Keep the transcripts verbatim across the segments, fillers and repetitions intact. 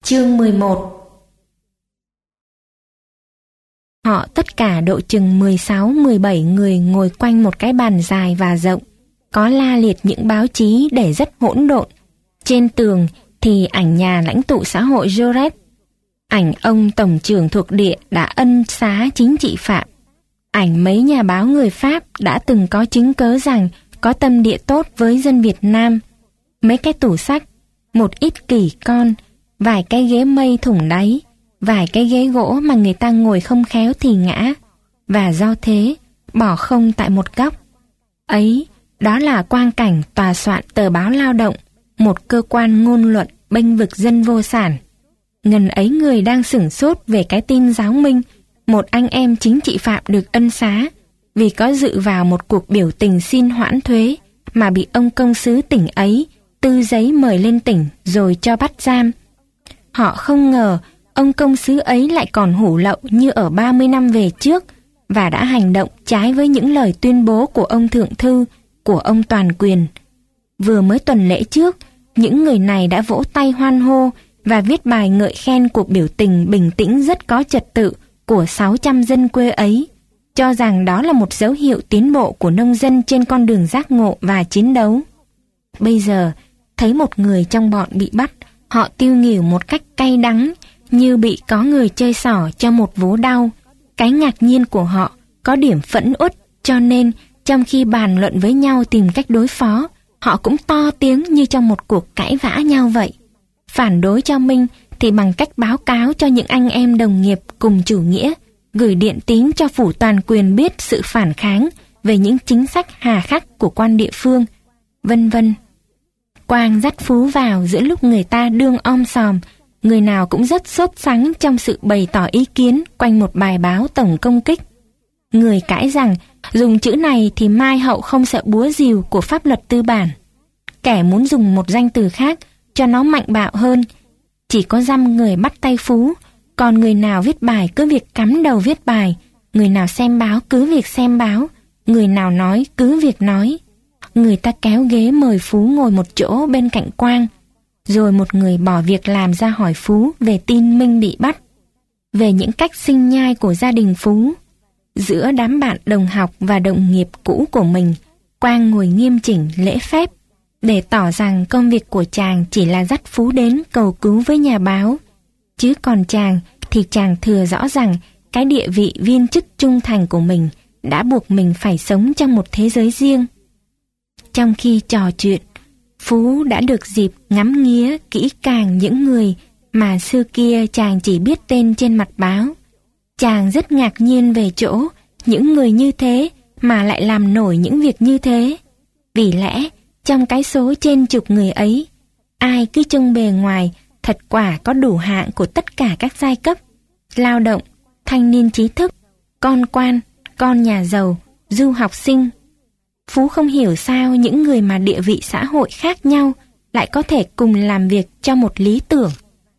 Chương mười một. Họ tất cả độ chừng mười sáu mười bảy người ngồi quanh một cái bàn dài và rộng, có la liệt những báo chí để rất hỗn độn. Trên tường thì ảnh nhà lãnh tụ xã hội Jaurès, ảnh ông tổng trưởng thuộc địa đã ân xá chính trị phạm, ảnh mấy nhà báo người Pháp đã từng có chứng cớ rằng có tâm địa tốt với dân Việt Nam, mấy cái tủ sách, một ít kỷ con, vài cái ghế mây thủng đáy, vài cái ghế gỗ mà người ta ngồi không khéo thì ngã, và do thế bỏ không tại một góc. Ấy, đó là quang cảnh tòa soạn tờ báo Lao động, một cơ quan ngôn luận bênh vực dân vô sản. Ngần ấy người đang sửng sốt về cái tin giáo minh, một anh em chính trị phạm được ân xá, vì có dự vào một cuộc biểu tình xin hoãn thuế, mà bị ông công sứ tỉnh ấy tư giấy mời lên tỉnh rồi cho bắt giam. Họ không ngờ ông công sứ ấy lại còn hủ lậu như ở ba mươi năm về trước, và đã hành động trái với những lời tuyên bố của ông Thượng Thư, của ông Toàn Quyền. Vừa mới tuần lễ trước, những người này đã vỗ tay hoan hô và viết bài ngợi khen cuộc biểu tình bình tĩnh rất có trật tự của sáu trăm dân quê ấy, cho rằng đó là một dấu hiệu tiến bộ của nông dân trên con đường giác ngộ và chiến đấu. Bây giờ, thấy một người trong bọn bị bắt, họ tiêu nghỉu một cách cay đắng, như bị có người chơi xỏ cho một vố đau. Cái ngạc nhiên của họ có điểm phẫn uất, cho nên trong khi bàn luận với nhau tìm cách đối phó, họ cũng to tiếng như trong một cuộc cãi vã nhau vậy. Phản đối cho Minh thì bằng cách báo cáo cho những anh em đồng nghiệp cùng chủ nghĩa, gửi điện tín cho phủ Toàn Quyền biết sự phản kháng về những chính sách hà khắc của quan địa phương, vân vân. Quang dắt Phú vào giữa lúc người ta đương om sòm, người nào cũng rất sốt sắng trong sự bày tỏ ý kiến quanh một bài báo tổng công kích. Người cãi rằng dùng chữ này thì mai hậu không sợ búa rìu của pháp luật tư bản. Kẻ muốn dùng một danh từ khác cho nó mạnh bạo hơn. Chỉ có dăm người bắt tay Phú, còn người nào viết bài cứ việc cắm đầu viết bài, người nào xem báo cứ việc xem báo, người nào nói cứ việc nói. Người ta kéo ghế mời Phú ngồi một chỗ bên cạnh Quang, rồi một người bỏ việc làm ra hỏi Phú về tin Minh bị bắt, về những cách sinh nhai của gia đình Phú. Giữa đám bạn đồng học và đồng nghiệp cũ của mình, Quang ngồi nghiêm chỉnh lễ phép, để tỏ rằng công việc của chàng chỉ là dắt Phú đến cầu cứu với nhà báo, chứ còn chàng thì chàng thừa rõ rằng cái địa vị viên chức trung thành của mình đã buộc mình phải sống trong một thế giới riêng. Trong khi trò chuyện, Phú đã được dịp ngắm nghía kỹ càng những người mà xưa kia chàng chỉ biết tên trên mặt báo. Chàng rất ngạc nhiên về chỗ những người như thế mà lại làm nổi những việc như thế. Vì lẽ trong cái số trên chục người ấy, ai cứ trông bề ngoài thật quả có đủ hạng của tất cả các giai cấp: lao động, thanh niên trí thức, con quan, con nhà giàu, du học sinh. Phú không hiểu sao những người mà địa vị xã hội khác nhau lại có thể cùng làm việc cho một lý tưởng.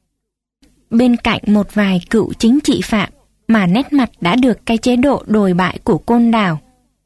Bên cạnh một vài cựu chính trị phạm mà nét mặt đã được cái chế độ đồi bại của Côn Đảo,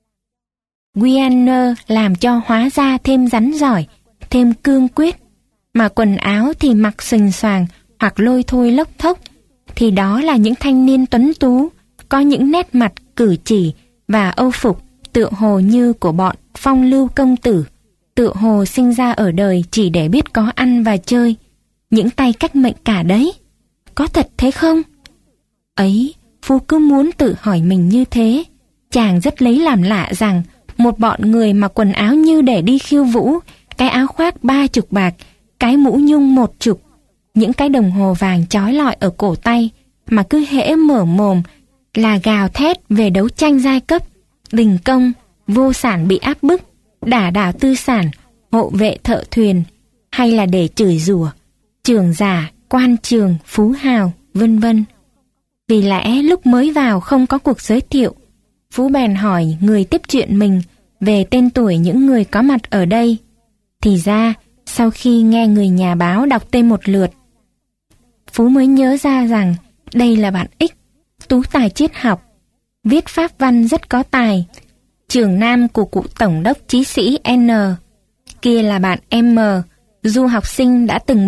Wiener làm cho hóa ra thêm rắn giỏi, thêm cương quyết, mà quần áo thì mặc sình soàng hoặc lôi thôi lốc thốc, thì đó là những thanh niên tuấn tú, có những nét mặt cử chỉ và âu phục tựa hồ như của bọn phong lưu công tử, tựa hồ sinh ra ở đời chỉ để biết có ăn và chơi, những tay cách mệnh cả đấy. Có thật thế không? Ấy, Phú cứ muốn tự hỏi mình như thế. Chàng rất lấy làm lạ rằng một bọn người mà quần áo như để đi khiêu vũ, cái áo khoác ba chục bạc, cái mũ nhung một chục, những cái đồng hồ vàng chói lọi ở cổ tay, mà cứ hễ mở mồm là gào thét về đấu tranh giai cấp, đình công, vô sản bị áp bức, đả đảo tư sản, hộ vệ thợ thuyền, hay là để chửi rủa trưởng giả, quan trường, phú hào, vân vân. Vì lẽ lúc mới vào không có cuộc giới thiệu, Phú bèn hỏi người tiếp chuyện mình về tên tuổi những người có mặt ở đây. Thì ra, sau khi nghe người nhà báo đọc tên một lượt, Phú mới nhớ ra rằng đây là bạn X, tú tài triết học, viết pháp văn rất có tài, trưởng nam của cụ tổng đốc chí sĩ N. Kia là bạn M, du học sinh đã từng bị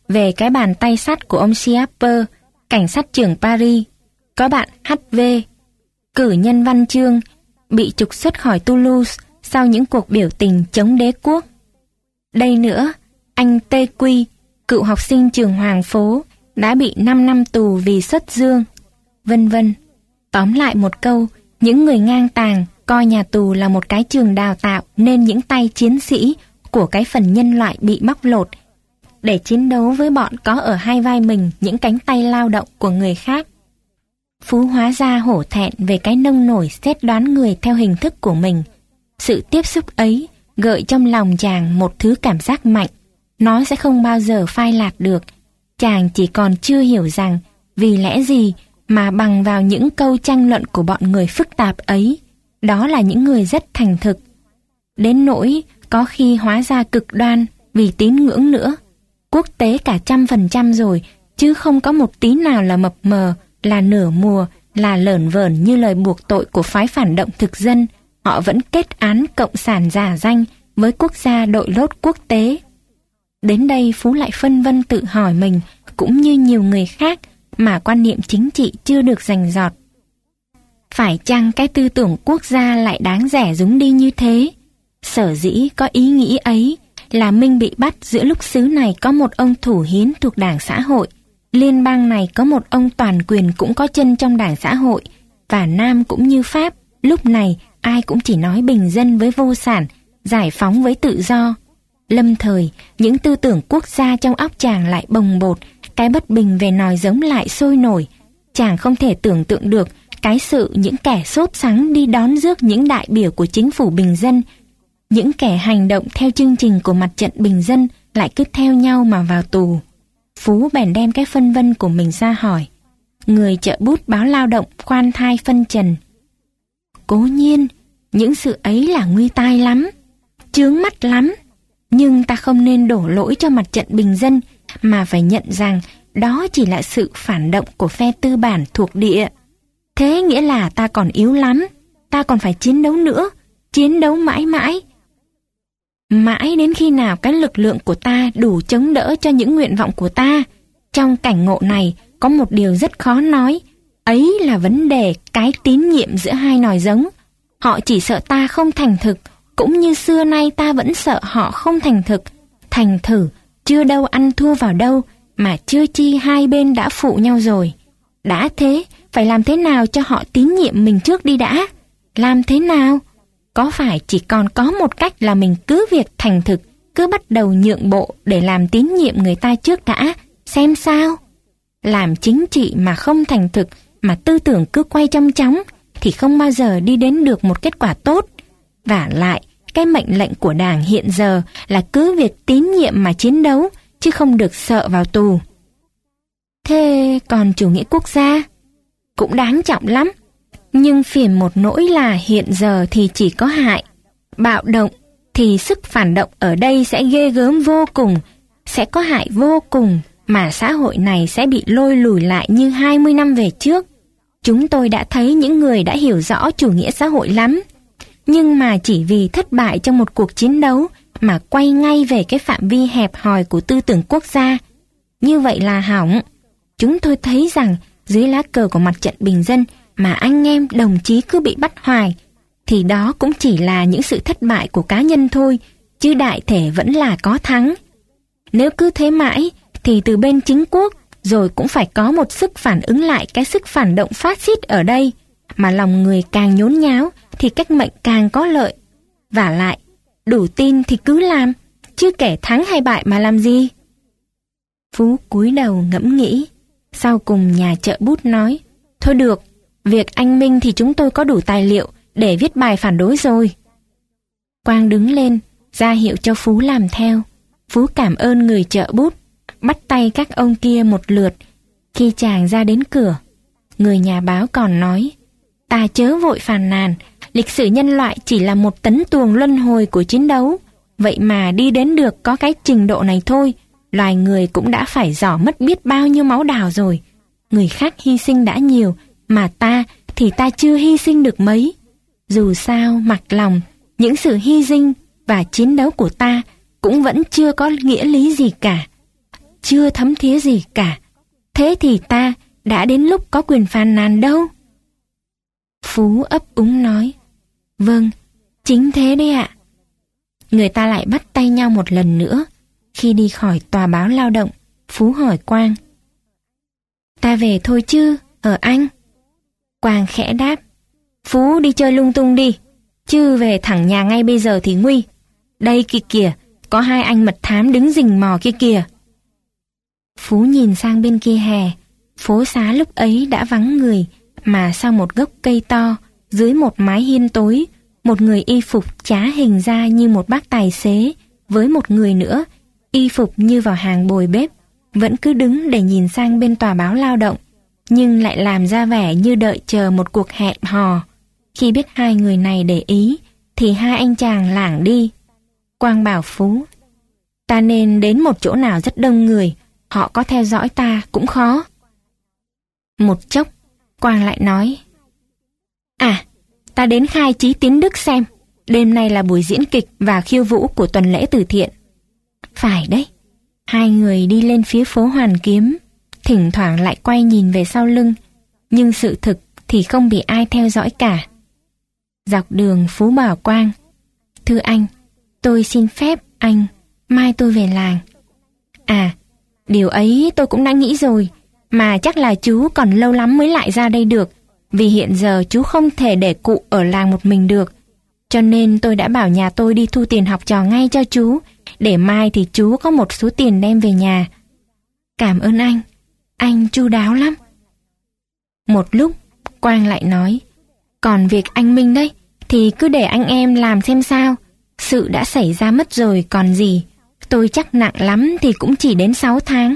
về cái bàn tay sắt của ông Schiapper, cảnh sát trưởng Paris. Có bạn hát vê, cử nhân văn chương, bị trục xuất khỏi Toulouse sau những cuộc biểu tình chống đế quốc. Đây nữa, anh Tê Quy, cựu học sinh trường Hoàng Phố, đã bị năm năm tù vì xuất dương, vân vân. Tóm lại một câu, những người ngang tàng coi nhà tù là một cái trường đào tạo nên những tay chiến sĩ của cái phần nhân loại bị bóc lột để chiến đấu với bọn có ở hai vai mình những cánh tay lao động của người khác. Phú hóa ra hổ thẹn về cái nông nổi xét đoán người theo hình thức của mình. Sự tiếp xúc ấy gợi trong lòng chàng một thứ cảm giác mạnh, nó sẽ không bao giờ phai lạt được. Chàng chỉ còn chưa hiểu rằng vì lẽ gì mà bằng vào những câu tranh luận của bọn người phức tạp ấy, đó là những người rất thành thực. Đến nỗi có khi hóa ra cực đoan vì tín ngưỡng nữa. Quốc tế cả trăm phần trăm rồi, chứ không có một tí nào là mập mờ, là nửa mùa, là lởn vởn như lời buộc tội của phái phản động thực dân. Họ vẫn kết án cộng sản giả danh với quốc gia đội lốt quốc tế. Đến đây Phú lại phân vân tự hỏi mình, cũng như nhiều người khác, mà quan niệm chính trị chưa được rành rọt. Phải chăng cái tư tưởng quốc gia lại đáng rẻ rúng đi như thế? Sở dĩ có ý nghĩ ấy là Minh bị bắt giữa lúc xứ này có một ông thủ hiến thuộc Đảng Xã hội, liên bang này có một ông toàn quyền cũng có chân trong Đảng Xã hội, và Nam cũng như Pháp, lúc này ai cũng chỉ nói bình dân với vô sản, giải phóng với tự do. Lâm thời, những tư tưởng quốc gia trong óc chàng lại bồng bột, cái bất bình về nòi giống lại sôi nổi. Chàng không thể tưởng tượng được cái sự những kẻ sốt sắng đi đón rước những đại biểu của chính phủ bình dân, những kẻ hành động theo chương trình của mặt trận bình dân lại cứ theo nhau mà vào tù. Phú bèn đem cái phân vân của mình ra hỏi người trợ bút báo Lao động khoan thai phân trần. Cố nhiên, những sự ấy là nguy tai lắm, chướng mắt lắm, nhưng ta không nên đổ lỗi cho mặt trận bình dân, mà phải nhận rằng đó chỉ là sự phản động của phe tư bản thuộc địa. Thế nghĩa là ta còn yếu lắm, ta còn phải chiến đấu nữa, chiến đấu mãi mãi. Mãi đến khi nào cái lực lượng của ta đủ chống đỡ cho những nguyện vọng của ta. Trong cảnh ngộ này có một điều rất khó nói, ấy là vấn đề cái tín nhiệm giữa hai nòi giống. Họ chỉ sợ ta không thành thực, cũng như xưa nay ta vẫn sợ họ không thành thực. Thành thử, chưa đâu ăn thua vào đâu, mà chưa chi hai bên đã phụ nhau rồi. Đã thế, phải làm thế nào cho họ tín nhiệm mình trước đi đã? Làm thế nào? Có phải chỉ còn có một cách là mình cứ việc thành thực, cứ bắt đầu nhượng bộ để làm tín nhiệm người ta trước đã, xem sao? Làm chính trị mà không thành thực, mà tư tưởng cứ quay trong chóng, thì không bao giờ đi đến được một kết quả tốt. Vả lại, cái mệnh lệnh của Đảng hiện giờ là cứ việc tín nhiệm mà chiến đấu, chứ không được sợ vào tù. Thế còn chủ nghĩa quốc gia? Cũng đáng trọng lắm. Nhưng phiền một nỗi là hiện giờ thì chỉ có hại. Bạo động thì sức phản động ở đây sẽ ghê gớm vô cùng, sẽ có hại vô cùng, mà xã hội này sẽ bị lôi lùi lại như hai mươi năm về trước. Chúng tôi đã thấy những người đã hiểu rõ chủ nghĩa xã hội lắm, nhưng mà chỉ vì thất bại trong một cuộc chiến đấu mà quay ngay về cái phạm vi hẹp hòi của tư tưởng quốc gia. Như vậy là hỏng. Chúng tôi thấy rằng dưới lá cờ của mặt trận bình dân mà anh em đồng chí cứ bị bắt hoài, thì đó cũng chỉ là những sự thất bại của cá nhân thôi, chứ đại thể vẫn là có thắng. Nếu cứ thế mãi, thì từ bên chính quốc, rồi cũng phải có một sức phản ứng lại cái sức phản động phát xít ở đây, mà lòng người càng nhốn nháo, thì cách mệnh càng có lợi. Vả lại, đủ tin thì cứ làm, chứ kẻ thắng hay bại mà làm gì? Phú cúi đầu ngẫm nghĩ, sau cùng nhà trợ bút nói, thôi được, việc anh Minh thì chúng tôi có đủ tài liệu để viết bài phản đối rồi. Quang đứng lên, ra hiệu cho Phú làm theo. Phú cảm ơn người trợ bút, bắt tay các ông kia một lượt. Khi chàng ra đến cửa, người nhà báo còn nói, ta chớ vội phàn nàn, lịch sử nhân loại chỉ là một tấn tuồng luân hồi của chiến đấu. Vậy mà đi đến được có cái trình độ này thôi, loài người cũng đã phải rỏ mất biết bao nhiêu máu đào rồi. Người khác hy sinh đã nhiều, mà ta thì ta chưa hy sinh được mấy. Dù sao, mặc lòng, những sự hy sinh và chiến đấu của ta cũng vẫn chưa có nghĩa lý gì cả. chưa thấm thía gì cả. Thế thì ta đã đến lúc có quyền phàn nàn đâu. Phú ấp úng nói, vâng, chính thế đấy ạ. Người ta lại bắt tay nhau một lần nữa. Khi đi khỏi tòa báo Lao động, Phú hỏi Quang, ta về thôi chứ, ở anh? Quang khẽ đáp, Phú đi chơi lung tung đi, chứ về thẳng nhà ngay bây giờ thì nguy. Đây kìa kìa, có hai anh mật thám đứng rình mò kia kìa. Phú nhìn sang bên kia hè. Phố xá lúc ấy đã vắng người, mà sau một gốc cây to, dưới một mái hiên tối, một người y phục trá hình ra như một bác tài xế, với một người nữa, y phục như vào hàng bồi bếp, vẫn cứ đứng để nhìn sang bên tòa báo Lao động, nhưng lại làm ra vẻ như đợi chờ một cuộc hẹn hò. Khi biết hai người này để ý, thì hai anh chàng lảng đi. Quang bảo Phú, ta nên đến một chỗ nào rất đông người, họ có theo dõi ta cũng khó. Một chốc, Quang lại nói, à, ta đến khai chí Tiến Đức xem, đêm nay là buổi diễn kịch và khiêu vũ của tuần lễ từ thiện. Phải đấy. Hai người đi lên phía phố Hoàn Kiếm, thỉnh thoảng lại quay nhìn về sau lưng, nhưng sự thực thì không bị ai theo dõi cả. Dọc đường Phú bảo Quang, thưa anh, tôi xin phép anh, mai tôi về làng. À, điều ấy tôi cũng đã nghĩ rồi, mà chắc là chú còn lâu lắm mới lại ra đây được, vì hiện giờ chú không thể để cụ ở làng một mình được. Cho nên tôi đã bảo nhà tôi đi thu tiền học trò ngay cho chú, để mai thì chú có một số tiền đem về nhà. Cảm ơn anh, anh chu đáo lắm. Một lúc, Quang lại nói, còn việc anh Minh đấy, thì cứ để anh em làm xem sao. Sự đã xảy ra mất rồi còn gì, tôi chắc nặng lắm thì cũng chỉ đến sáu tháng.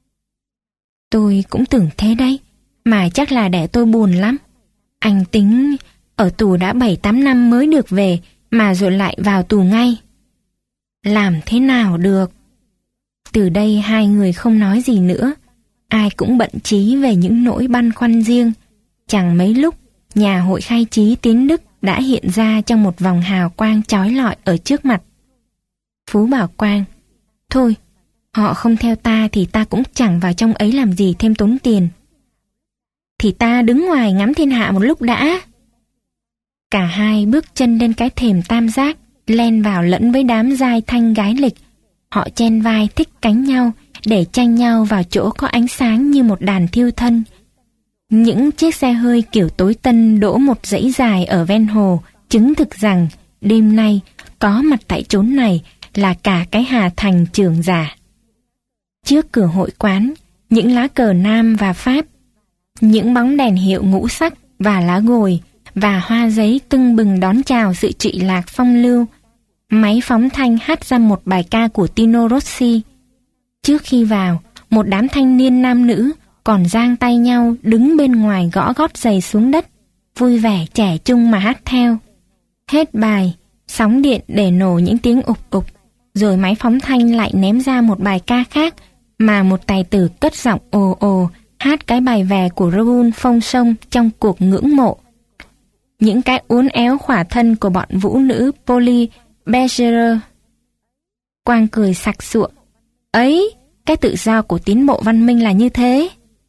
Tôi cũng tưởng thế đấy, mà chắc là để tôi buồn lắm. Anh tính ở tù đã bảy tám năm mới được về, mà rồi lại vào tù ngay. Làm thế nào được? Từ đây hai người không nói gì nữa, ai cũng bận chí về những nỗi băn khoăn riêng. Chẳng mấy lúc, nhà hội khai chí Tiến Đức đã hiện ra trong một vòng hào quang chói lọi ở trước mặt. Phú bảo Quang, thôi, họ không theo ta thì ta cũng chẳng vào trong ấy làm gì thêm tốn tiền. Thì ta đứng ngoài ngắm thiên hạ một lúc đã. Cả hai bước chân lên cái thềm tam giác, len vào lẫn với đám giai thanh gái lịch. Họ chen vai thích cánh nhau để tranh nhau vào chỗ có ánh sáng như một đàn thiêu thân. Những chiếc xe hơi kiểu tối tân đỗ một dãy dài ở ven hồ, chứng thực rằng đêm nay có mặt tại chốn này là cả cái Hà Thành Trường Giả. Trước cửa hội quán, những lá cờ Nam và Pháp, những bóng đèn hiệu ngũ sắc và lá gồi và hoa giấy tưng bừng đón chào sự trụy lạc phong lưu. Máy phóng thanh hát ra một bài ca của Tino Rossi. Trước khi vào, một đám thanh niên nam nữ còn giang tay nhau đứng bên ngoài gõ gót giày xuống đất, vui vẻ trẻ trung mà hát theo. Hết bài, sóng điện để nổ những tiếng ục ục, rồi máy phóng thanh lại ném ra một bài ca khác mà một tài tử cất giọng ồ ồ hát cái bài về của Raoul Phong Sông trong cuộc ngưỡng mộ. Những cái uốn éo khỏa thân của bọn vũ nữ Polly Bergeret. Quang cười sặc sụa. Ấy, cái tự do của tiến bộ văn minh là như thế.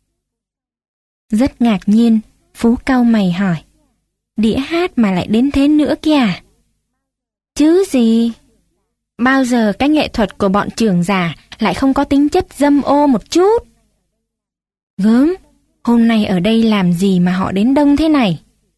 Rất ngạc nhiên, Phú cau mày hỏi, đĩa hát mà lại đến thế nữa kìa? Chứ gì? Bao giờ cái nghệ thuật của bọn Trường Giả lại không có tính chất dâm ô một chút? Gớm, hôm nay ở đây làm gì mà họ đến đông thế này?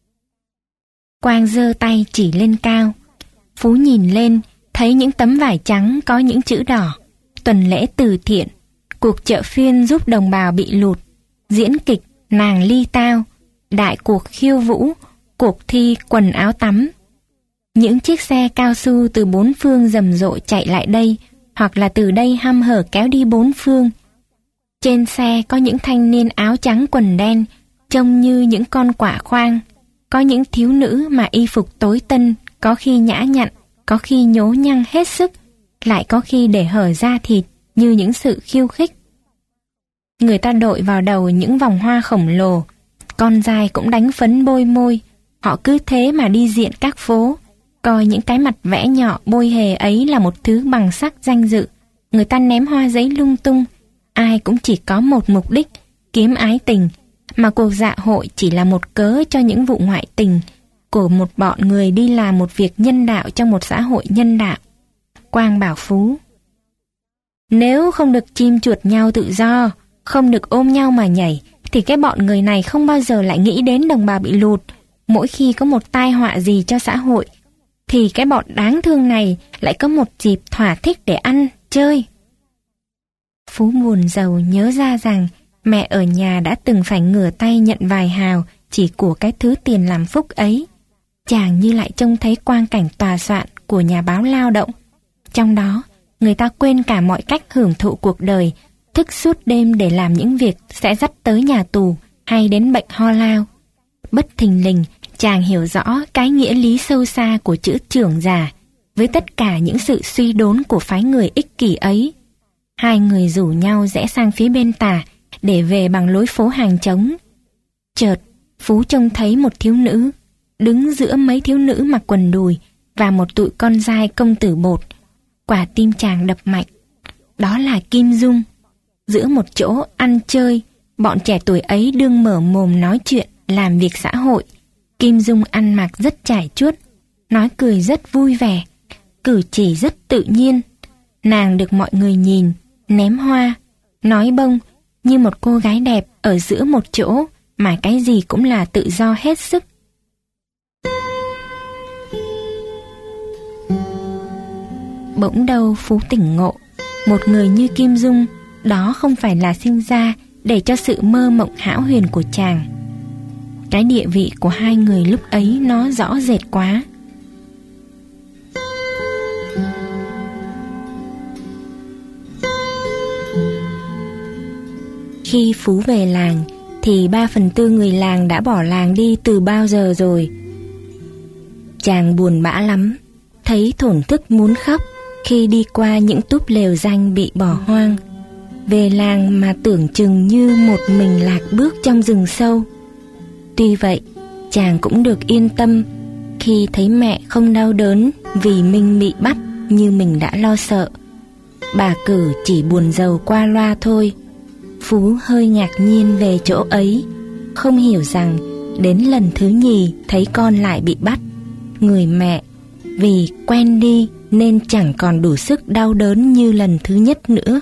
Quang giơ tay chỉ lên cao. Phú nhìn lên, thấy những tấm vải trắng có những chữ đỏ. Tuần lễ từ thiện, cuộc chợ phiên giúp đồng bào bị lụt, diễn kịch Nàng Ly Tao, đại cuộc khiêu vũ, cuộc thi quần áo tắm. Những chiếc xe cao su từ bốn phương rầm rộ chạy lại đây, hoặc là từ đây hăm hở kéo đi bốn phương. Trên xe có những thanh niên áo trắng quần đen, trông như những con quả khoang. Có những thiếu nữ mà y phục tối tân, có khi nhã nhặn, có khi nhố nhăng hết sức, lại có khi để hở da thịt như những sự khiêu khích. Người ta đội vào đầu những vòng hoa khổng lồ, con giai cũng đánh phấn bôi môi. Họ cứ thế mà đi diện các phố, coi những cái mặt vẽ nhọ bôi hề ấy là một thứ bằng sắc danh dự. Người ta ném hoa giấy lung tung, ai cũng chỉ có một mục đích, kiếm ái tình, mà cuộc dạ hội chỉ là một cớ cho những vụ ngoại tình của một bọn người đi làm một việc nhân đạo trong một xã hội nhân đạo. Quang bảo Phú: Nếu không được chim chuột nhau tự do, không được ôm nhau mà nhảy, thì cái bọn người này không bao giờ lại nghĩ đến đồng bào bị lụt. Mỗi khi có một tai họa gì cho xã hội, thì cái bọn đáng thương này lại có một dịp thỏa thích để ăn, chơi. Phú buồn rầu nhớ ra rằng mẹ ở nhà đã từng phải ngửa tay nhận vài hào chỉ của cái thứ tiền làm phúc ấy. Chàng như lại trông thấy quang cảnh tòa soạn của nhà báo Lao động. Trong đó, người ta quên cả mọi cách hưởng thụ cuộc đời, thức suốt đêm để làm những việc sẽ dắt tới nhà tù hay đến bệnh ho lao. Bất thình lình, chàng hiểu rõ cái nghĩa lý sâu xa của chữ trưởng giả với tất cả những sự suy đốn của phái người ích kỷ ấy. Hai người rủ nhau rẽ sang phía bên tả để về bằng lối phố hàng trống. Chợt, Phú trông thấy một thiếu nữ đứng giữa mấy thiếu nữ mặc quần đùi và một tụi con giai công tử bột. Quả tim chàng đập mạnh. Đó là Kim Dung. Giữa một chỗ ăn chơi, bọn trẻ tuổi ấy đương mở mồm nói chuyện, làm việc xã hội. Kim Dung ăn mặc rất trải chuốt, nói cười rất vui vẻ, cử chỉ rất tự nhiên. Nàng được mọi người nhìn, ném hoa, nói bông như một cô gái đẹp ở giữa một chỗ mà cái gì cũng là tự do hết sức. Bỗng đâu Phú tỉnh ngộ, một người như Kim Dung, đó không phải là sinh ra để cho sự mơ mộng hão huyền của chàng. Cái địa vị của hai người lúc ấy nó rõ rệt quá. Khi Phú về làng thì ba phần tư người làng đã bỏ làng đi từ bao giờ rồi. Chàng buồn bã lắm, thấy thổn thức muốn khóc khi đi qua những túp lều danh bị bỏ hoang. Về làng mà tưởng chừng như một mình lạc bước trong rừng sâu. Tuy vậy, chàng cũng được yên tâm khi thấy mẹ không đau đớn vì Minh bị bắt như mình đã lo sợ. Bà Cử chỉ buồn rầu qua loa thôi. Phú hơi ngạc nhiên về chỗ ấy, không hiểu rằng đến lần thứ nhì thấy con lại bị bắt, người mẹ vì quen đi nên chẳng còn đủ sức đau đớn như lần thứ nhất nữa.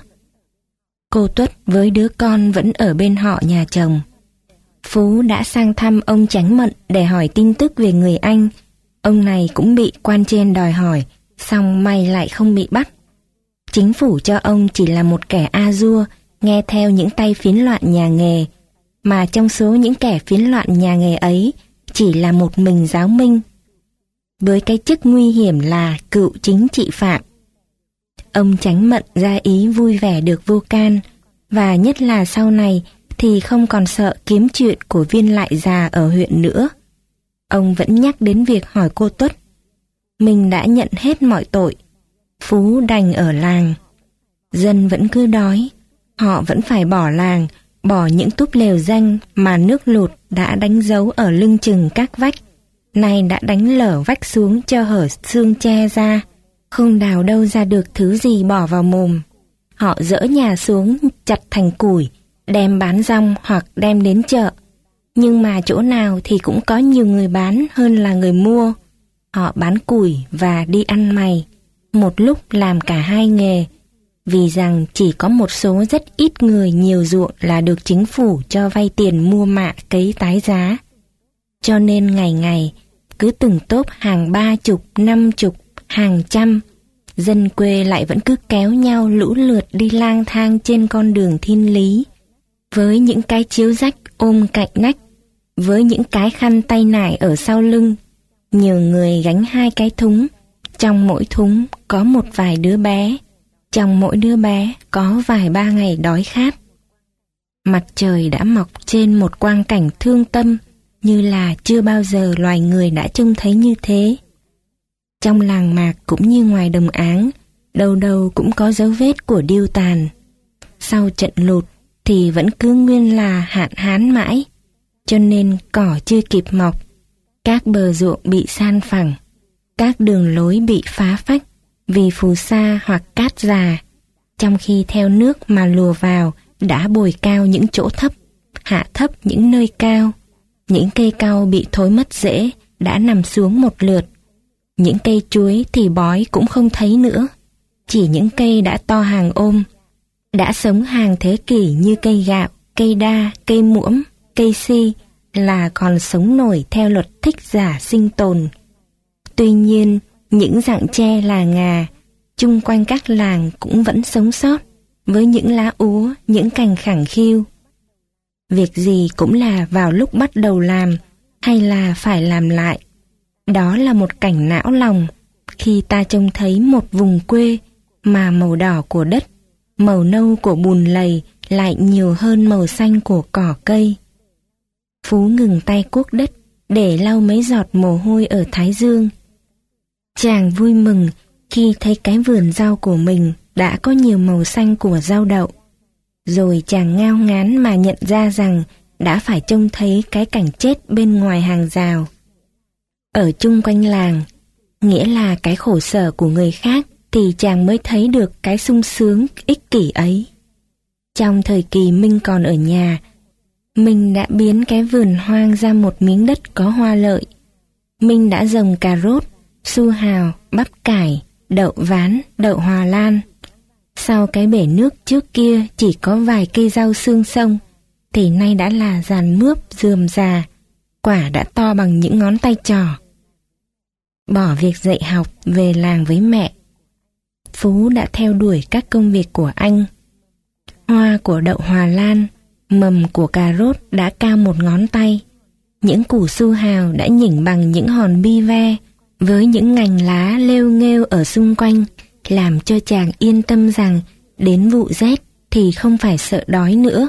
Cô Tuất với đứa con vẫn ở bên họ nhà chồng. Phú đã sang thăm ông Chánh Mận để hỏi tin tức về người anh. Ông này cũng bị quan trên đòi hỏi, song may lại không bị bắt. Chính phủ cho ông chỉ là một kẻ a dua, nghe theo những tay phiến loạn nhà nghề, mà trong số những kẻ phiến loạn nhà nghề ấy chỉ là một mình Giáo Minh, với cái chức nguy hiểm là cựu chính trị phạm. Ông Chánh Mận ra ý vui vẻ được vô can, và nhất là sau này thì không còn sợ kiếm chuyện của viên lại già ở huyện nữa. Ông vẫn nhắc đến việc hỏi cô Tuất. Mình đã nhận hết mọi tội, Phú đành ở làng. Dân vẫn cứ đói, họ vẫn phải bỏ làng, bỏ những túp lều danh mà nước lụt đã đánh dấu ở lưng chừng các vách, nay đã đánh lở vách xuống cho hở xương tre ra, không đào đâu ra được thứ gì bỏ vào mồm. Họ dỡ nhà xuống chặt thành củi, đem bán rong hoặc đem đến chợ. Nhưng mà chỗ nào thì cũng có nhiều người bán hơn là người mua. Họ bán củi và đi ăn mày, một lúc làm cả hai nghề, vì rằng chỉ có một số rất ít người nhiều ruộng là được chính phủ cho vay tiền mua mạ cấy tái giá. Cho nên ngày ngày, cứ từng tốp hàng ba chục, năm chục, hàng trăm, dân quê lại vẫn cứ kéo nhau lũ lượt đi lang thang trên con đường thiên lý, với những cái chiếu rách ôm cạnh nách, với những cái khăn tay nải ở sau lưng. Nhiều người gánh hai cái thúng, trong mỗi thúng có một vài đứa bé, trong mỗi đứa bé có vài ba ngày đói khát. Mặt trời đã mọc trên một quang cảnh thương tâm, như là chưa bao giờ loài người đã trông thấy như thế. Trong làng mạc cũng như ngoài đồng áng, đâu đâu cũng có dấu vết của điêu tàn. Sau trận lụt thì vẫn cứ nguyên là hạn hán mãi, cho nên cỏ chưa kịp mọc, các bờ ruộng bị san phẳng, các đường lối bị phá phách vì phù sa hoặc cát già, trong khi theo nước mà lùa vào đã bồi cao những chỗ thấp, hạ thấp những nơi cao. Những cây cau bị thối mất rễ đã nằm xuống một lượt. Những cây chuối thì bói cũng không thấy nữa. Chỉ những cây đã to hàng ôm, đã sống hàng thế kỷ như cây gạo, cây đa, cây muỗng, cây si là còn sống nổi theo luật thích giả sinh tồn. Tuy nhiên, những rặng tre là ngà, chung quanh các làng cũng vẫn sống sót, với những lá úa, những cành khẳng khiu. Việc gì cũng là vào lúc bắt đầu làm, hay là phải làm lại. Đó là một cảnh não lòng, khi ta trông thấy một vùng quê mà màu đỏ của đất, màu nâu của bùn lầy lại nhiều hơn màu xanh của cỏ cây. Phú ngừng tay cuốc đất để lau mấy giọt mồ hôi ở thái dương. Chàng vui mừng khi thấy cái vườn rau của mình đã có nhiều màu xanh của rau đậu. Rồi chàng ngao ngán mà nhận ra rằng đã phải trông thấy cái cảnh chết bên ngoài hàng rào. Ở chung quanh làng, nghĩa là cái khổ sở của người khác, thì chàng mới thấy được cái sung sướng ích kỷ ấy. Trong thời kỳ Minh còn ở nhà, Minh đã biến cái vườn hoang ra một miếng đất có hoa lợi. Minh đã trồng cà rốt, su hào, bắp cải, đậu ván, đậu hòa lan. Sau cái bể nước trước kia chỉ có vài cây rau xương sông, thì nay đã là giàn mướp rườm rà, quả đã to bằng những ngón tay trỏ. Bỏ việc dạy học về làng với mẹ, Phú đã theo đuổi các công việc của anh. Hoa của đậu hòa lan, mầm của cà rốt đã cao một ngón tay. Những củ su hào đã nhỉnh bằng những hòn bi ve, với những ngành lá lêu nghêu ở xung quanh, làm cho chàng yên tâm rằng đến vụ rét thì không phải sợ đói nữa.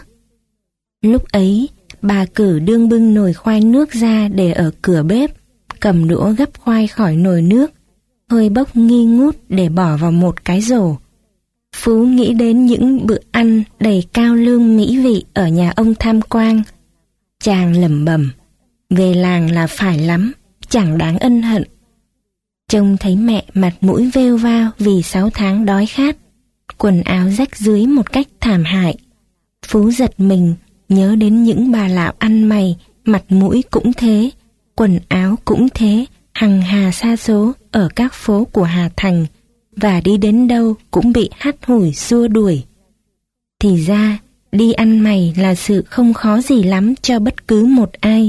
Lúc ấy, bà Cử đương bưng nồi khoai nước ra để ở cửa bếp, cầm đũa gấp khoai khỏi nồi nước, hơi bốc nghi ngút để bỏ vào một cái rổ. Phú nghĩ đến những bữa ăn đầy cao lương mỹ vị ở nhà ông Tham Quang. Chàng lẩm bẩm, về làng là phải lắm, chẳng đáng ân hận. Trông thấy mẹ mặt mũi vêu vao vì sáu tháng đói khát, quần áo rách rưới một cách thảm hại. Phú giật mình, nhớ đến những bà lão ăn mày, mặt mũi cũng thế, quần áo cũng thế, hằng hà sa số ở các phố của Hà Thành, và đi đến đâu cũng bị hắt hủi xua đuổi. Thì ra, đi ăn mày là sự không khó gì lắm cho bất cứ một ai.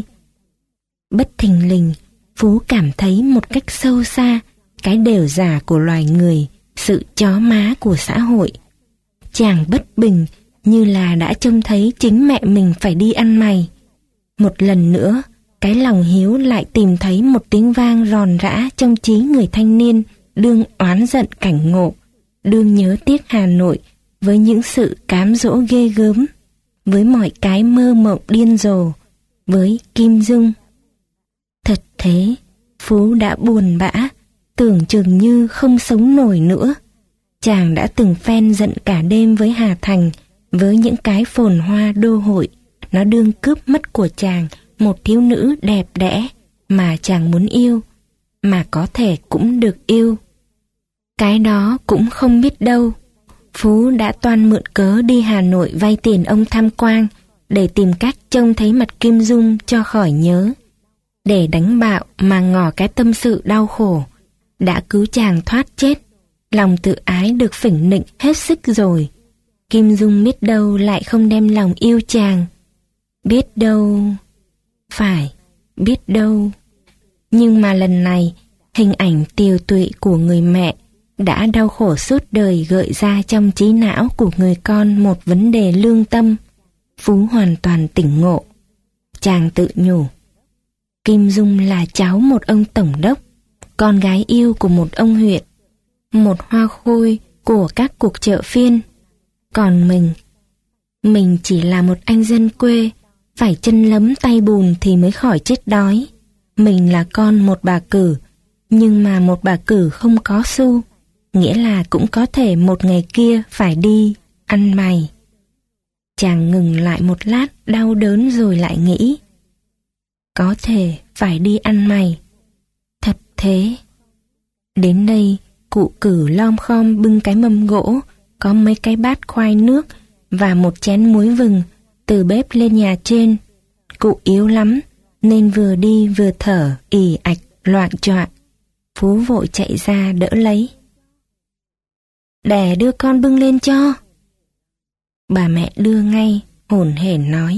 Bất thình lình, Phú cảm thấy một cách sâu xa cái đều giả của loài người, sự chó má của xã hội. Chàng bất bình như là đã trông thấy chính mẹ mình phải đi ăn mày. Một lần nữa, cái lòng hiếu lại tìm thấy một tiếng vang ròn rã trong trí người thanh niên đương oán giận cảnh ngộ, đương nhớ tiếc Hà Nội với những sự cám dỗ ghê gớm, với mọi cái mơ mộng điên rồ, với Kim Dung. Thật thế, Phú đã buồn bã, tưởng chừng như không sống nổi nữa. Chàng đã từng phen giận cả đêm với Hà Thành, với những cái phồn hoa đô hội, nó đương cướp mất của chàng một thiếu nữ đẹp đẽ mà chàng muốn yêu, mà có thể cũng được yêu. Cái đó cũng không biết đâu. Phú đã toan mượn cớ đi Hà Nội vay tiền ông Tham Quang để tìm cách trông thấy mặt Kim Dung cho khỏi nhớ, để đánh bạo mà ngỏ cái tâm sự đau khổ. Đã cứu chàng thoát chết, lòng tự ái được phỉnh nịnh hết sức rồi. Kim Dung biết đâu lại không đem lòng yêu chàng. Biết đâu... Phải, biết đâu. Nhưng mà lần này, hình ảnh tiều tụy của người mẹ đã đau khổ suốt đời gợi ra trong trí não của người con một vấn đề lương tâm. Phú hoàn toàn tỉnh ngộ. Chàng tự nhủ, Kim Dung là cháu một ông tổng đốc, con gái yêu của một ông huyện, một hoa khôi của các cuộc chợ phiên. Còn mình, mình chỉ là một anh dân quê, phải chân lấm tay bùn thì mới khỏi chết đói. Mình là con một bà Cử, nhưng mà một bà Cử không có xu, nghĩa là cũng có thể một ngày kia phải đi ăn mày. Chàng ngừng lại một lát đau đớn rồi lại nghĩ, có thể phải đi ăn mày. Thật thế. Đến đây, cụ Cử lom khom bưng cái mâm gỗ, có mấy cái bát khoai nước và một chén muối vừng từ bếp lên nhà trên. Cụ yếu lắm nên vừa đi vừa thở ì ạch loạng choạng. Phú vội chạy ra đỡ lấy. Để đưa con bưng lên cho. Bà mẹ đưa ngay, hổn hển nói.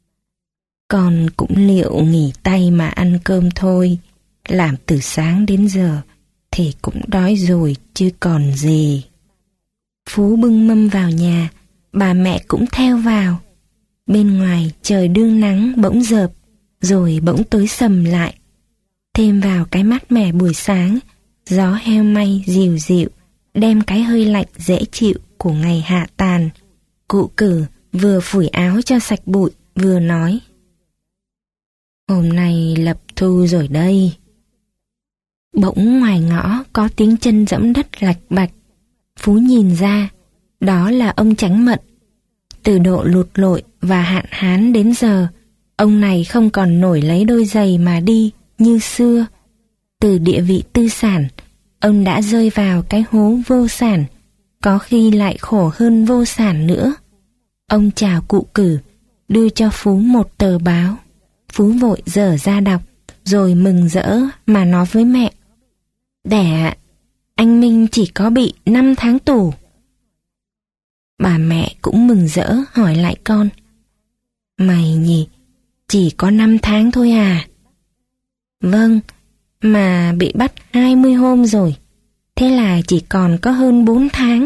Con cũng liệu nghỉ tay mà ăn cơm thôi. Làm từ sáng đến giờ thì cũng đói rồi chứ còn gì. Phú bưng mâm vào nhà, bà mẹ cũng theo vào. Bên ngoài trời đương nắng bỗng dợp, rồi bỗng tối sầm lại. Thêm vào cái mát mẻ buổi sáng, gió heo may dịu dịu, đem cái hơi lạnh dễ chịu của ngày hạ tàn. Cụ Cử vừa phủi áo cho sạch bụi, vừa nói. Hôm nay lập thu rồi đây. Bỗng ngoài ngõ có tiếng chân dẫm đất lạch bạch. Phú nhìn ra, đó là ông Chánh Mận. Từ độ lụt lội và hạn hán đến giờ, ông này không còn nổi lấy đôi giày mà đi như xưa. Từ địa vị tư sản, ông đã rơi vào cái hố vô sản, có khi lại khổ hơn vô sản nữa. Ông chào cụ Cử, đưa cho Phú một tờ báo. Phú vội dở ra đọc, rồi mừng rỡ mà nói với mẹ. Đẻ ạ, anh Minh chỉ có bị năm tháng tù. Bà mẹ cũng mừng rỡ hỏi lại con. Mày nhỉ, chỉ có năm tháng thôi à? Vâng, mà bị bắt hai mươi hôm rồi, thế là chỉ còn có hơn bốn tháng.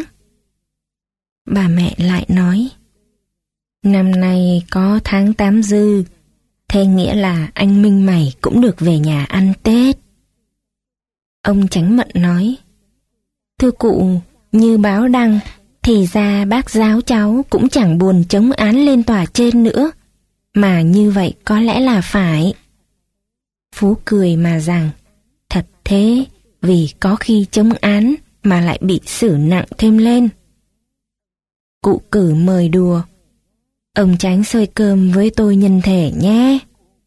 Bà mẹ lại nói. Năm nay có tháng tám dư, thế nghĩa là anh Minh mày cũng được về nhà ăn Tết. Ông Chánh Mận nói. Thưa cụ, như báo đăng, thì ra bác giáo cháu cũng chẳng buồn chống án lên tòa trên nữa, mà như vậy có lẽ là phải. Phú cười mà rằng, thật thế, vì có khi chống án mà lại bị xử nặng thêm lên. Cụ Cử mời đùa. Ông Chánh xơi cơm với tôi nhân thể nhé.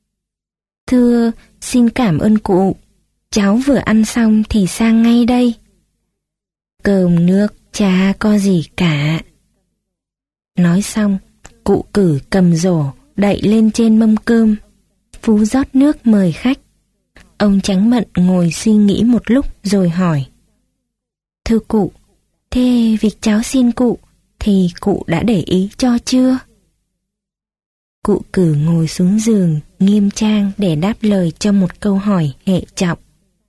Thưa, xin cảm ơn cụ, cháu vừa ăn xong thì sang ngay đây. Cơm nước chả có gì cả. Nói xong, cụ Cử cầm rổ đậy lên trên mâm cơm. Phú rót nước mời khách. Ông Chánh Mận ngồi suy nghĩ một lúc rồi hỏi. Thưa cụ, thế việc cháu xin cụ thì cụ đã để ý cho chưa? Cụ Cử ngồi xuống giường nghiêm trang để đáp lời cho một câu hỏi hệ trọng.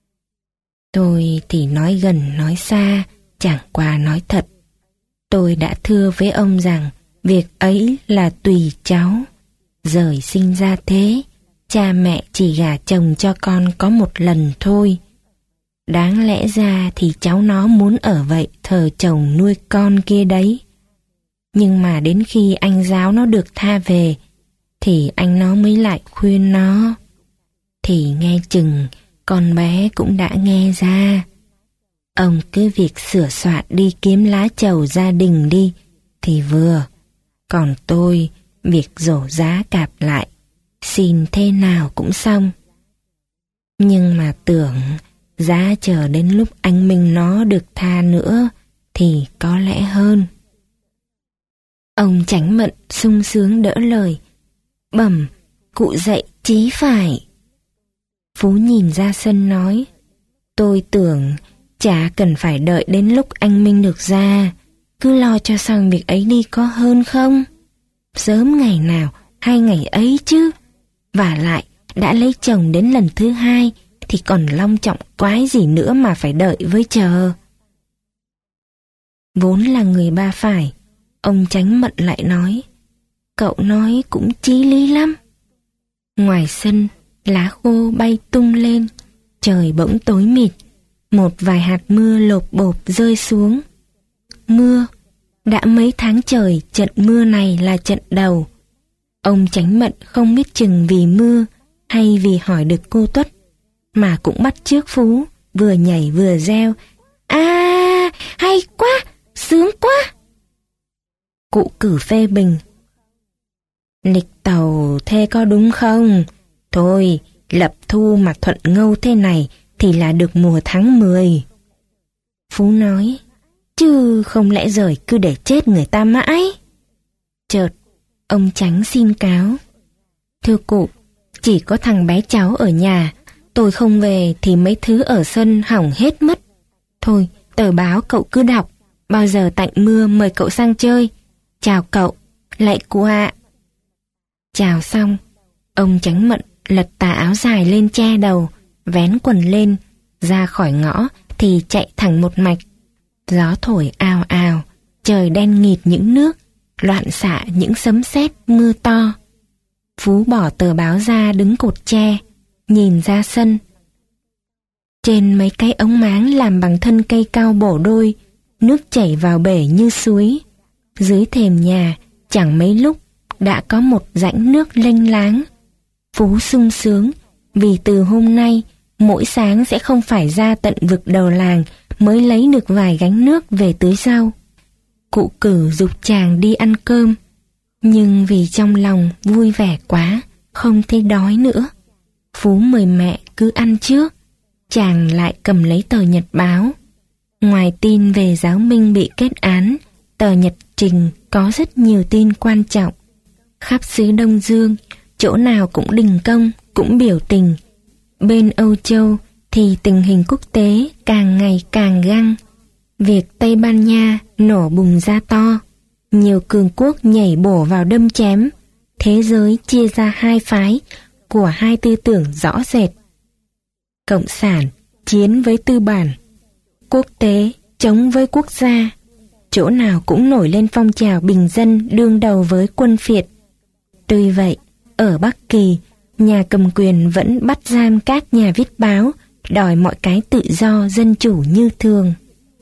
Tôi thì nói gần nói xa, chẳng qua nói thật. Tôi đã thưa với ông rằng việc ấy là tùy cháu. Rời sinh ra thế, cha mẹ chỉ gả chồng cho con có một lần thôi. Đáng lẽ ra thì cháu nó muốn ở vậy thờ chồng nuôi con kia đấy. Nhưng mà đến khi anh giáo nó được tha về, thì anh nó mới lại khuyên nó. Thì nghe chừng con bé cũng đã nghe ra. Ông cứ việc sửa soạn đi kiếm lá trầu gia đình đi thì vừa. Còn tôi, việc rổ giá cạp lại, xin thế nào cũng xong. Nhưng mà tưởng giá chờ đến lúc anh Minh nó được tha nữa thì có lẽ hơn. Ông Chánh Mận sung sướng đỡ lời. Bẩm, cụ dạy chí phải. Phú nhìn ra sân nói. Tôi tưởng chả cần phải đợi đến lúc anh Minh được ra, cứ lo cho xong việc ấy đi có hơn không? Sớm ngày nào hay ngày ấy chứ. Vả lại đã lấy chồng đến lần thứ hai thì còn long trọng quái gì nữa mà phải đợi với chờ. Vốn là người ba phải, ông Chánh Mận lại nói. Cậu nói cũng chí lý lắm. Ngoài sân, lá khô bay tung lên, trời bỗng tối mịt, một vài hạt mưa lộp bộp rơi xuống. Mưa, đã mấy tháng trời trận mưa này là trận đầu. Ông Chánh Mận không biết chừng vì mưa hay vì hỏi được cô Tuất, mà cũng bắt chước Phú, vừa nhảy vừa reo. À, hay quá, sướng quá. Cụ Cử phê bình. Lịch tàu thế có đúng không? Thôi, lập thu mà thuận ngâu thế này thì là được mùa tháng mười. Phú nói, chứ không lẽ rời cứ để chết người ta mãi. chợt, ông Chánh xin cáo. Thưa cụ, chỉ có thằng bé cháu ở nhà, tôi không về thì mấy thứ ở sân hỏng hết mất. Thôi, tờ báo cậu cứ đọc, bao giờ tạnh mưa mời cậu sang chơi. Chào cậu, lạy cụ ạ. Chào xong, ông Chánh Mận lật tà áo dài lên che đầu, vén quần lên, ra khỏi ngõ thì chạy thẳng một mạch. Gió thổi ào ào, trời đen nghịt những nước, loạn xạ những sấm sét mưa to. Phú bỏ tờ báo ra đứng cột tre, nhìn ra sân. Trên mấy cái ống máng làm bằng thân cây cao bổ đôi, nước chảy vào bể như suối. Dưới thềm nhà, chẳng mấy lúc, đã có một rãnh nước lênh láng. Phú sung sướng, vì từ hôm nay, mỗi sáng sẽ không phải ra tận vực đầu làng mới lấy được vài gánh nước về tưới rau. Cụ Cử giục chàng đi ăn cơm, nhưng vì trong lòng vui vẻ quá, không thấy đói nữa. Phú mời mẹ cứ ăn trước, chàng lại cầm lấy tờ nhật báo. Ngoài tin về giáo minh bị kết án, tờ nhật trình có rất nhiều tin quan trọng. Khắp xứ Đông Dương, chỗ nào cũng đình công, cũng biểu tình. Bên Âu Châu thì tình hình quốc tế càng ngày càng găng. Việc Tây Ban Nha nổ bùng ra to, nhiều cường quốc nhảy bổ vào đâm chém. Thế giới chia ra hai phái của hai tư tưởng rõ rệt. Cộng sản chiến với tư bản, quốc tế chống với quốc gia. Chỗ nào cũng nổi lên phong trào bình dân đương đầu với quân phiệt. Tuy vậy, ở Bắc Kỳ, nhà cầm quyền vẫn bắt giam các nhà viết báo, đòi mọi cái tự do dân chủ như thường.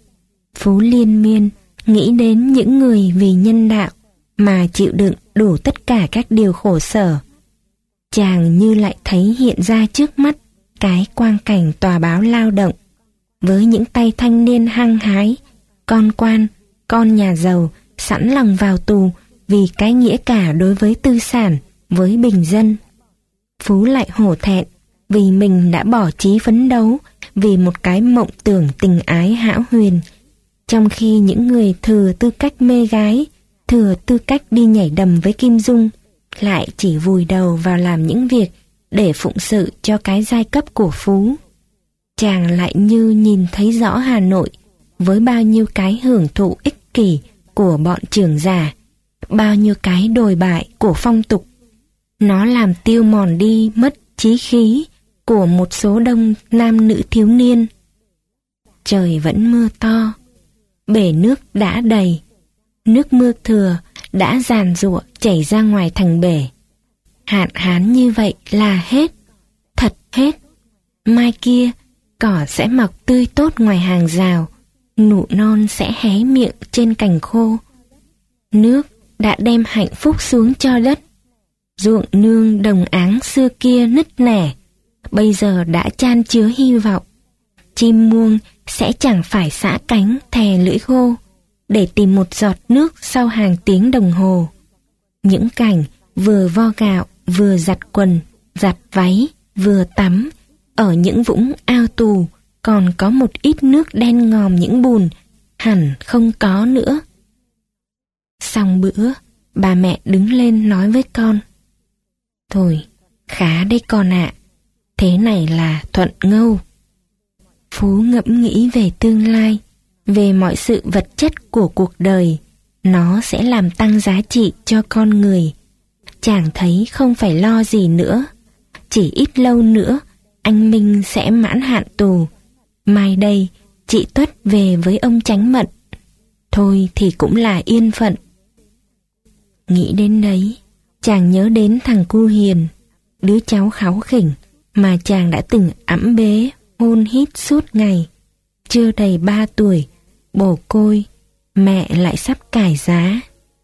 Phú liên miên nghĩ đến những người vì nhân đạo mà chịu đựng đủ tất cả các điều khổ sở. Chàng như lại thấy hiện ra trước mắt cái quang cảnh tòa báo Lao động, với những tay thanh niên hăng hái, con quan, con nhà giàu sẵn lòng vào tù vì cái nghĩa cả đối với tư sản, với bình dân. Phú lại hổ thẹn vì mình đã bỏ chí phấn đấu vì một cái mộng tưởng tình ái hão huyền, trong khi những người thừa tư cách mê gái, thừa tư cách đi nhảy đầm với Kim Dung, lại chỉ vùi đầu vào làm những việc để phụng sự cho cái giai cấp của Phú. Chàng lại như nhìn thấy rõ Hà Nội với bao nhiêu cái hưởng thụ ích kỷ của bọn trưởng giả, bao nhiêu cái đồi bại của phong tục. Nó làm tiêu mòn đi mất chí khí của một số đông nam nữ thiếu niên. Trời vẫn mưa to, bể nước đã đầy, nước mưa thừa đã giàn giụa chảy ra ngoài thành bể. Hạn hán như vậy là hết, thật hết. Mai kia cỏ sẽ mọc tươi tốt ngoài hàng rào, nụ non sẽ hé miệng trên cành khô. Nước đã đem hạnh phúc xuống cho đất. Ruộng nương đồng áng xưa kia nứt nẻ, bây giờ đã chan chứa hy vọng. Chim muông sẽ chẳng phải xả cánh thè lưỡi khô để tìm một giọt nước sau hàng tiếng đồng hồ. Những cảnh vừa vo gạo, vừa giặt quần, giặt váy, vừa tắm, ở những vũng ao tù còn có một ít nước đen ngòm những bùn, hẳn không có nữa. Xong bữa, bà mẹ đứng lên nói với con: Thôi, khá đấy con ạ, thế này là thuận ngâu. Phú ngẫm nghĩ về tương lai, về mọi sự vật chất của cuộc đời, nó sẽ làm tăng giá trị cho con người. Chàng thấy không phải lo gì nữa, chỉ ít lâu nữa anh Minh sẽ mãn hạn tù. Mai đây chị Tuất về với ông Chánh Mận, thôi thì cũng là yên phận. Nghĩ đến đấy, chàng nhớ đến thằng Cu Hiền, đứa cháu kháu khỉnh mà chàng đã từng ẵm bế hôn hít suốt ngày. Chưa đầy ba tuổi, bồ côi, mẹ lại sắp cải giá.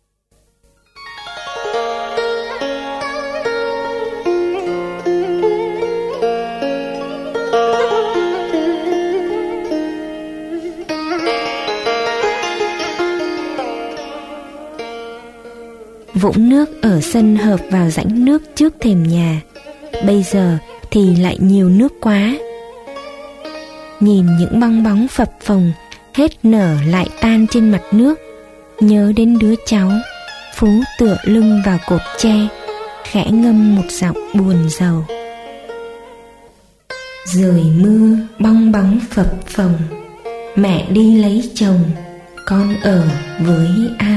Vũng nước ở sân hợp vào rãnh nước trước thềm nhà, bây giờ thì lại nhiều nước quá. Nhìn những bong bóng phập phồng hết nở lại tan trên mặt nước, nhớ đến đứa cháu, Phú tựa lưng vào cột tre, khẽ ngâm một giọng buồn rầu. Rồi mưa bong bóng phập phồng, mẹ đi lấy chồng, con ở với ai?